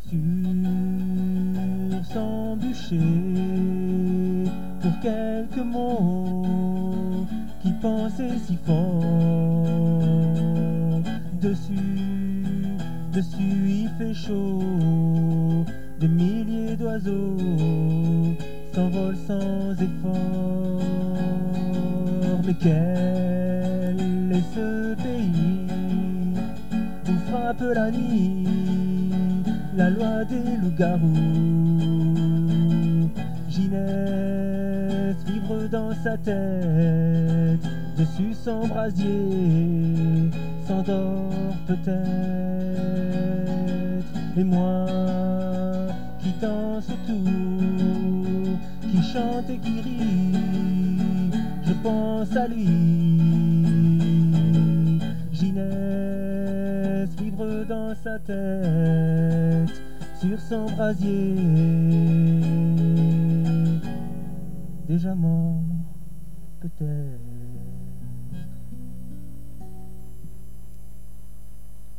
sur son bûcher pour quelques mots qui pensaient si fort. Dessus il fait chaud, des milliers d'oiseaux s'envolent sans effort. Mais quel est ce pays où frappe la nuit la loi des loups-garous? Ginès vibre dans sa tête, dessus son brasier s'endort peut-être. Et moi qui danse autour, qui chante et qui rit, je pense à lui. Ginès vibre dans sa tête, sur son brasier, déjà mort peut-être.